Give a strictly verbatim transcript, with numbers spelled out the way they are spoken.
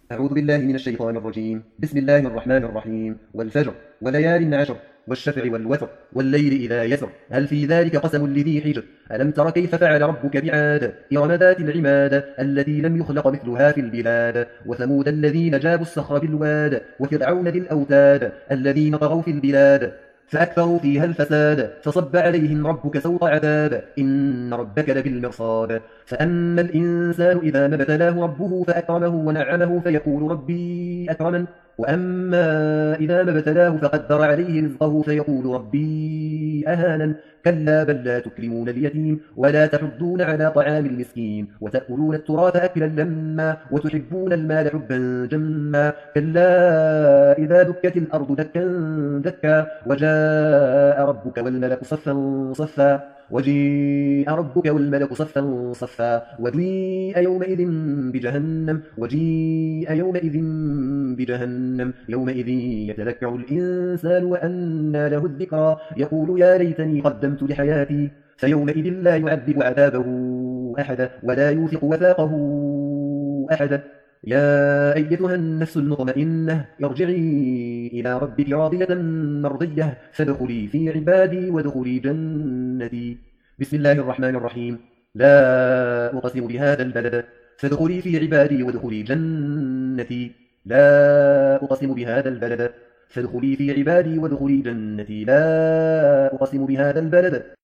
أعوذ بالله من الشيطان الرجيم. بسم الله الرحمن الرحيم. والفجر وليال عشر والشفع والوتر والليل إذا يسر هل في ذلك قسم لذي حجر ألم تر كيف فعل ربك بعاد إرم ذات العماد التي لم يخلق مثلها في البلاد وثمود الذين جابوا الصخر بالواد وفرعون ذي الأوتاد الذين طغوا في البلاد فأكثروا فيها الفساد فصب عليهم ربك سوط عذاب إن ربك لبالمرصاد فأما الإنسان إذا ما ابتلاه ربه فأكرمه ونعمه فيقول ربي أكرمن وأما إذا ما ابتلاه فقدر عليه رزقه فيقول ربي أهانن كلا بل لا تكرمون اليتيم ولا تحضون على طعام المسكين وتأكلون التراث أكلا لما وتحبون المال حبا جما كلا إذا دكت الأرض دكا دكا وجاء ربك والملك صفا صفا وجيء ربك والملك صفا صفا وجيء يومئذ بجهنم وجيء يومئذ بجهنم يومئذ يتذكر الإنسان وأنى له الذكرى يقول يا ليتني قدمت لحياتي فيومئذ لا يعذب عذابه أحد ولا يوثق وثاقه أحد يا أيتها النفس المطمئنة ارجعي إلى ربك راضية مرضية فادخلي في عبادي وادخلي جنتي. بسم الله الرحمن الرحيم. لا أقسم بهذا البلد فادخلي في عبادي وادخلي جنتي. لا أقسم بهذا البلد فادخلي في عبادي وادخلي جنتي. لا أقسم بهذا البلد